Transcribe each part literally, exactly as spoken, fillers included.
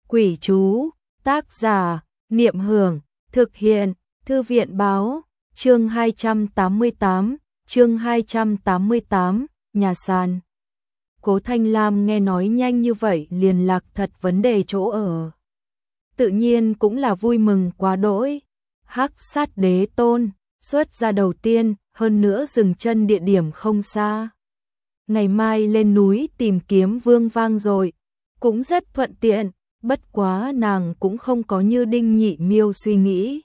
Quỷ chú, tác giả, Niệm Hưởng, thực hiện, Thư viện báo, chương hai trăm tám mươi tám, chương hai trăm tám mươi tám, nhà sàn. Cố Thanh Lam nghe nói nhanh như vậy liền lạc thật vấn đề chỗ ở. Tự nhiên cũng là vui mừng quá đỗi. Hắc Sát Đế Tôn, xuất ra đầu tiên, hơn nữa dừng chân địa điểm không xa. Ngày mai lên núi tìm kiếm Vương Vang rồi, cũng rất thuận tiện, bất quá nàng cũng không có như Đinh Nhị Miêu suy nghĩ.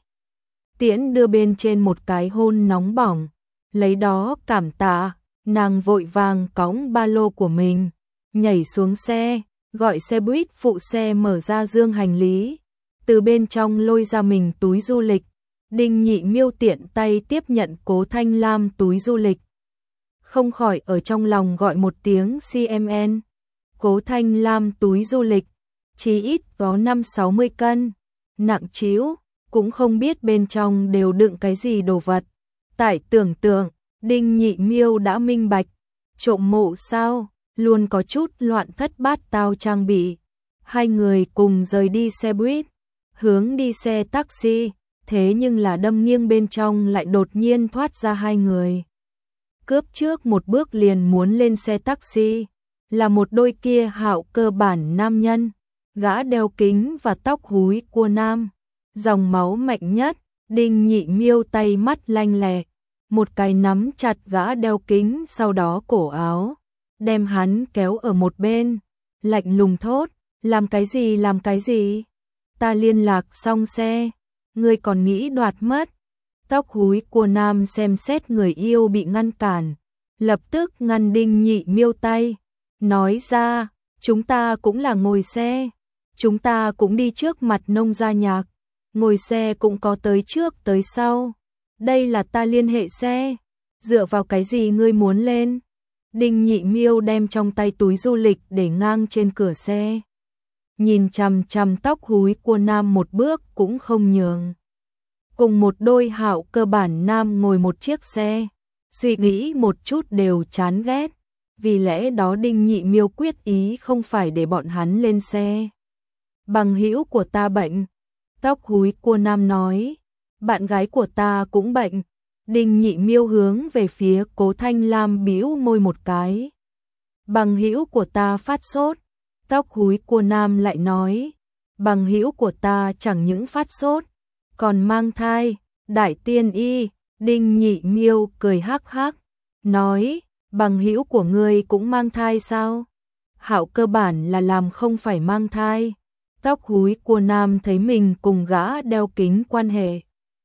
Tiễn đưa bên trên một cái hôn nóng bỏng, lấy đó cảm tạ, nàng vội vàng cõng ba lô của mình, nhảy xuống xe, gọi xe buýt phụ xe mở ra dương hành lý, từ bên trong lôi ra mình túi du lịch. Đinh Nhị Miêu tiện tay tiếp nhận Cố Thanh Lam túi du lịch, không khỏi ở trong lòng gọi một tiếng xê em en. Cố Thanh Lam túi du lịch, chỉ ít có năm sáu mươi cân, nặng trĩu, cũng không biết bên trong đều đựng cái gì đồ vật. Tại tưởng tượng, Đinh Nhị Miêu đã minh bạch, trộm mộ sao, luôn có chút loạn thất bát tao trang bị. Hai người cùng rời đi xe buýt, hướng đi xe taxi, thế nhưng là đâm nghiêng bên trong lại đột nhiên thoát ra hai người. Cướp trước một bước liền muốn lên xe taxi, là một đôi kia hạo cơ bản nam nhân, gã đeo kính và tóc húi cua nam, dòng máu mạnh nhất. Đinh Nhị Miêu tay mắt lanh lẹ, một cái nắm chặt gã đeo kính, sau đó cổ áo, đem hắn kéo ở một bên, lạnh lùng thốt, làm cái gì làm cái gì, ta liên lạc xong xe, ngươi còn nghĩ đoạt mất. Tóc húi cua nam xem xét người yêu bị ngăn cản, lập tức ngăn Đinh Nhị Miêu tay, nói ra, chúng ta cũng là ngồi xe, chúng ta cũng đi trước mặt nông gia nhạc, ngồi xe cũng có tới trước tới sau, đây là ta liên hệ xe, dựa vào cái gì ngươi muốn lên. Đinh Nhị Miêu đem trong tay túi du lịch để ngang trên cửa xe, nhìn chằm chằm tóc húi cua nam một bước cũng không nhường. Cùng một đôi hạo cơ bản nam ngồi một chiếc xe, suy nghĩ một chút đều chán ghét, vì lẽ đó Đinh Nhị Miêu quyết ý không phải để bọn hắn lên xe. Bằng hữu của ta bệnh, tóc húi cua nam nói, bạn gái của ta cũng bệnh. Đinh Nhị Miêu hướng về phía Cố Thanh Lam bĩu môi một cái. Bằng hữu của ta phát sốt, tóc húi cua nam lại nói, bằng hữu của ta chẳng những phát sốt, còn mang thai. Đại tiên y, Đinh Nhị Miêu cười hắc hắc, nói, bằng hữu của ngươi cũng mang thai sao? Hạo cơ bản là làm không phải mang thai. Tóc húi cua nam thấy mình cùng gã đeo kính quan hệ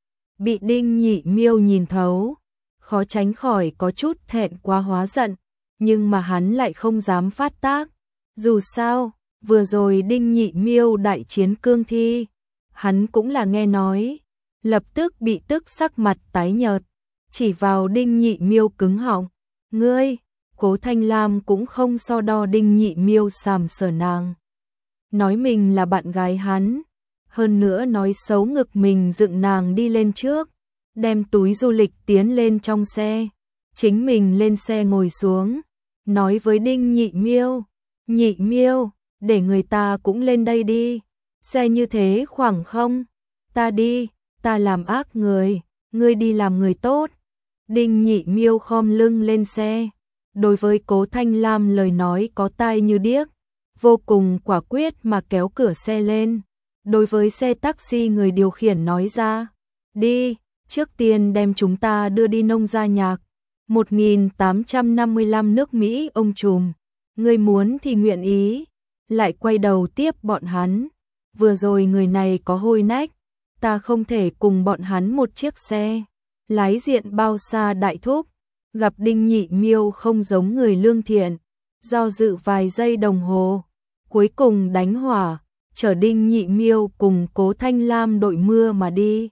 bị Đinh Nhị Miêu nhìn thấu, khó tránh khỏi có chút thẹn quá hóa giận, nhưng mà hắn lại không dám phát tác. Dù sao, vừa rồi Đinh Nhị Miêu đại chiến cương thi, hắn cũng là nghe nói, lập tức bị tức sắc mặt tái nhợt, chỉ vào Đinh Nhị Miêu cứng họng, ngươi. Cố Thanh Lam cũng không so đo Đinh Nhị Miêu sàm sờ nàng, nói mình là bạn gái hắn, hơn nữa nói xấu ngực mình dựng nàng đi lên trước, đem túi du lịch tiến lên trong xe, chính mình lên xe ngồi xuống, nói với Đinh Nhị Miêu, Nhị Miêu, để người ta cũng lên đây đi, xe như thế khoảng không, ta đi, ta làm ác người, ngươi đi làm người tốt. Đinh Nhị Miêu khom lưng lên xe, đối với Cố Thanh Lam lời nói có tai như điếc, vô cùng quả quyết mà kéo cửa xe lên. Đối với xe taxi người điều khiển nói ra, đi, trước tiên đem chúng ta đưa đi nông gia nhạc, một nghìn tám trăm năm mươi lăm nước Mỹ ông trùm, người muốn thì nguyện ý. Lại quay đầu tiếp bọn hắn, vừa rồi người này có hôi nách, ta không thể cùng bọn hắn một chiếc xe, lái diện bao xa đại thúc. Gặp Đinh Nhị Miêu không giống người lương thiện, do dự vài giây đồng hồ, cuối cùng đánh hỏa, chở Đinh Nhị Miêu cùng Cố Thanh Lam đội mưa mà đi.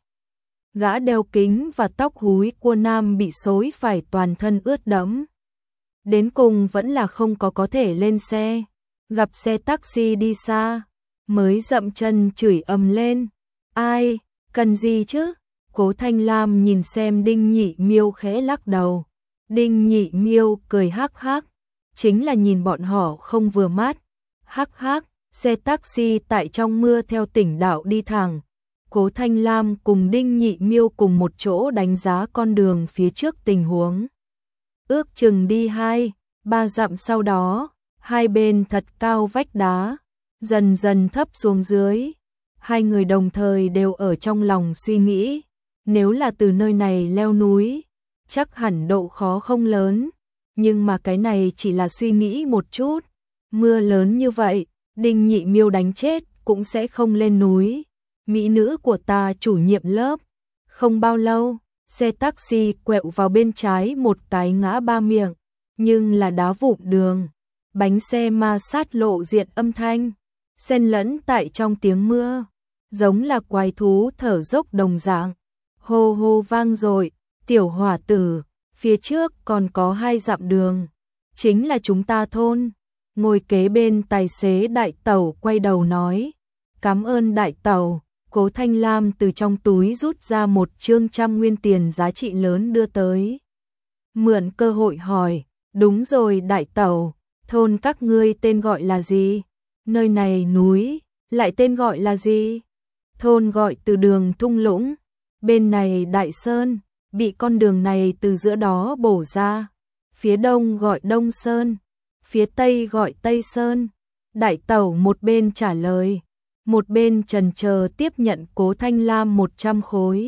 Gã đeo kính và tóc húi cua nam bị xối phải toàn thân ướt đẫm, đến cùng vẫn là không có có thể lên xe. Gặp xe taxi đi xa, mới dậm chân chửi ầm lên, ai, cần gì chứ? Cố Thanh Lam nhìn xem Đinh Nhị Miêu khẽ lắc đầu. Đinh Nhị Miêu cười hắc hắc, chính là nhìn bọn họ không vừa mắt, hắc hắc, Xe taxi tại trong mưa theo tỉnh đạo đi thẳng. Cố Thanh Lam cùng Đinh Nhị Miêu cùng một chỗ đánh giá con đường phía trước tình huống. Ước chừng đi hai, ba dặm sau đó, hai bên thật cao vách đá, dần dần thấp xuống dưới. Hai người đồng thời đều ở trong lòng suy nghĩ, nếu là từ nơi này leo núi, chắc hẳn độ khó không lớn, nhưng mà cái này chỉ là suy nghĩ một chút. Mưa lớn như vậy, Đinh Nhị Miêu đánh chết cũng sẽ không lên núi. Mỹ nữ của ta chủ nhiệm lớp. Không bao lâu, xe taxi quẹo vào bên trái một cái ngã ba miệng, nhưng là đá vụn đường. Bánh xe ma sát lộ diện âm thanh, xen lẫn tại trong tiếng mưa, giống là quái thú thở dốc đồng dạng. Hô hô vang dội, tiểu hỏa tử, phía trước còn có hai dặm đường, chính là chúng ta thôn. Ngồi kế bên tài xế đại tẩu quay đầu nói, cảm ơn đại tẩu. Cố Thanh Lam từ trong túi rút ra một trương trăm nguyên tiền giá trị lớn đưa tới. Mượn cơ hội hỏi, đúng rồi đại tẩu, thôn các ngươi tên gọi là gì? Nơi này núi, lại tên gọi là gì? Thôn gọi từ đường thung lũng, bên này đại sơn, bị con đường này từ giữa đó bổ ra. Phía đông gọi Đông Sơn, phía tây gọi Tây Sơn. Đại tẩu một bên trả lời, một bên chần chờ tiếp nhận Cố Thanh Lam một trăm khối.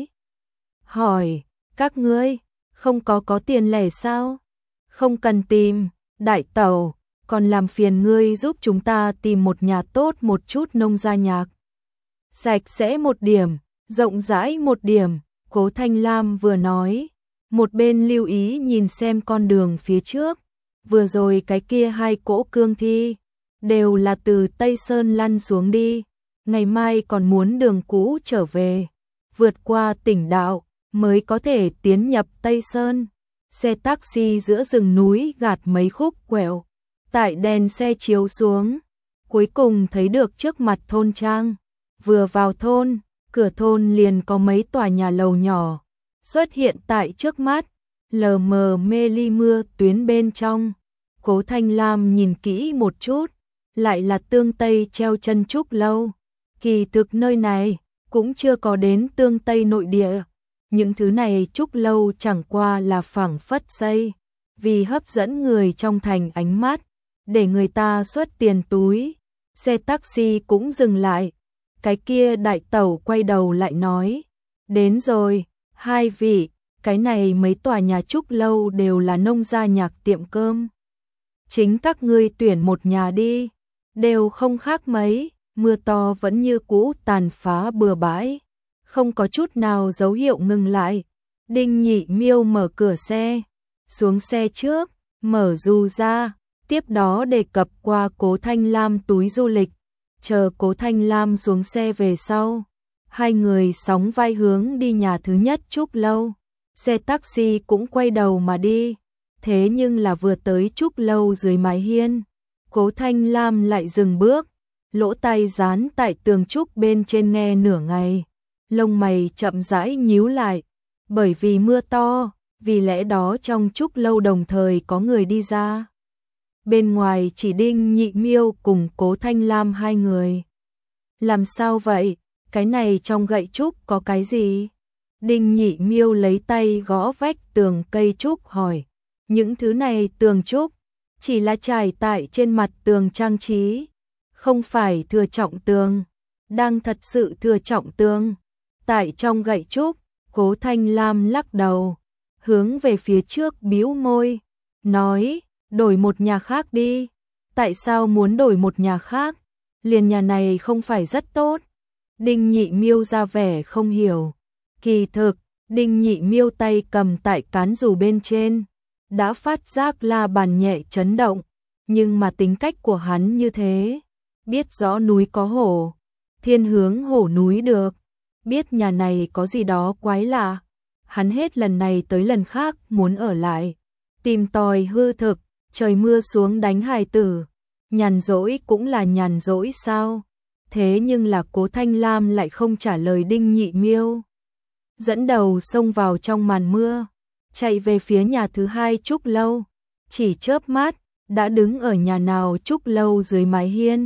Hỏi, các ngươi, không có có tiền lẻ sao? Không cần tìm, đại tẩu, còn làm phiền ngươi giúp chúng ta tìm một nhà tốt một chút nông gia nhạc. Sạch sẽ một điểm, rộng rãi một điểm, Cố Thanh Lam vừa nói, một bên lưu ý nhìn xem con đường phía trước. Vừa rồi cái kia hai cỗ cương thi, đều là từ Tây Sơn lăn xuống đi. Ngày mai còn muốn đường cũ trở về, vượt qua tỉnh đạo, mới có thể tiến nhập Tây Sơn. Xe taxi giữa rừng núi gạt mấy khúc quẹo, tại đèn xe chiếu xuống, cuối cùng thấy được trước mặt thôn trang. Vừa vào thôn, cửa thôn liền có mấy tòa nhà lầu nhỏ xuất hiện tại trước mắt, lờ mờ mê ly mưa tuyến bên trong. Cố Thanh Lam nhìn kỹ một chút, lại là tương Tây treo chân trúc lâu. Kỳ thực nơi này cũng chưa có đến tương Tây nội địa, những thứ này trúc lâu chẳng qua là phảng phất xây, vì hấp dẫn người trong thành ánh mắt, để người ta xuất tiền túi. Xe taxi cũng dừng lại, cái kia đại tẩu quay đầu lại nói, đến rồi, hai vị, cái này mấy tòa nhà trúc lâu đều là nông gia nhạc tiệm cơm. Chính các ngươi tuyển một nhà đi, đều không khác mấy. Mưa to vẫn như cũ tàn phá bừa bãi, không có chút nào dấu hiệu ngừng lại. Đinh Nhị Miêu mở cửa xe, xuống xe trước, mở dù ra, tiếp đó đề cập qua Cố Thanh Lam túi du lịch. Chờ Cố Thanh Lam xuống xe về sau, hai người sóng vai hướng đi nhà thứ nhất trúc lâu. Xe taxi cũng quay đầu mà đi, thế nhưng là vừa tới trúc lâu dưới mái hiên, Cố Thanh Lam lại dừng bước. Lỗ tai dán tại tường trúc bên trên nghe nửa ngày, lông mày chậm rãi nhíu lại, bởi vì mưa to, vì lẽ đó trong trúc lâu đồng thời có người đi ra. Bên ngoài chỉ Đinh Nhị Miêu cùng Cố Thanh Lam hai người. Làm sao vậy? Cái này trong gậy trúc có cái gì? Đinh Nhị Miêu lấy tay gõ vách tường cây trúc hỏi. Những thứ này tường trúc, chỉ là trải tại trên mặt tường trang trí. Không phải thừa trọng tường, đang thật sự thừa trọng tường. Tại trong gậy trúc, Cố Thanh Lam lắc đầu, hướng về phía trước bĩu môi, nói, đổi một nhà khác đi. Tại sao muốn đổi một nhà khác? Liền nhà này không phải rất tốt. Đinh Nhị Miêu ra vẻ không hiểu. Kỳ thực, Đinh Nhị Miêu tay cầm tại cán dù bên trên, đã phát giác la bàn nhẹ chấn động, nhưng mà tính cách của hắn như thế. Biết rõ núi có hổ, thiên hướng hổ núi được, biết nhà này có gì đó quái lạ, hắn hết lần này tới lần khác muốn ở lại, tìm tòi hư thực, trời mưa xuống đánh hài tử, nhàn rỗi cũng là nhàn rỗi sao? Thế nhưng là Cố Thanh Lam lại không trả lời Đinh Nhị Miêu, dẫn đầu xông vào trong màn mưa, chạy về phía nhà thứ hai trúc lâu, chỉ chớp mắt đã đứng ở nhà nào trúc lâu dưới mái hiên.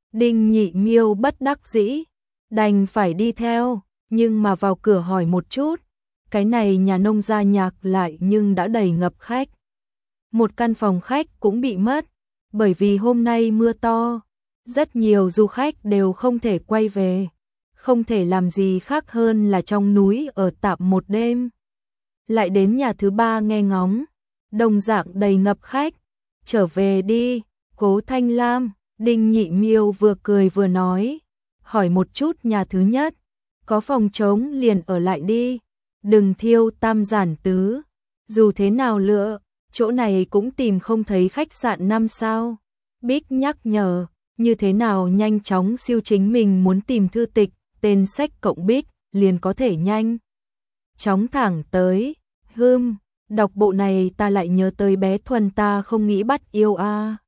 Đinh Nhị Miêu bất đắc dĩ, đành phải đi theo, nhưng mà vào cửa hỏi một chút, cái này nhà nông gia nhạc lại nhưng đã đầy ngập khách. Một căn phòng khách cũng bị mất, bởi vì hôm nay mưa to, rất nhiều du khách đều không thể quay về, không thể làm gì khác hơn là trong núi ở tạm một đêm. Lại đến nhà thứ ba nghe ngóng, đồng dạng đầy ngập khách, trở về đi, Cố Thanh Lam. Đinh Nhị Miêu vừa cười vừa nói, hỏi một chút nhà thứ nhất, có phòng trống liền ở lại đi, đừng thiêu tam giản tứ, dù thế nào lựa, chỗ này cũng tìm không thấy khách sạn năm sao. Bích nhắc nhở, như thế nào nhanh chóng siêu chính mình muốn tìm thư tịch, tên sách cộng Bích, liền có thể nhanh chóng thẳng tới, hưm, đọc bộ này ta lại nhớ tới bé Thuần ta không nghĩ bắt yêu a.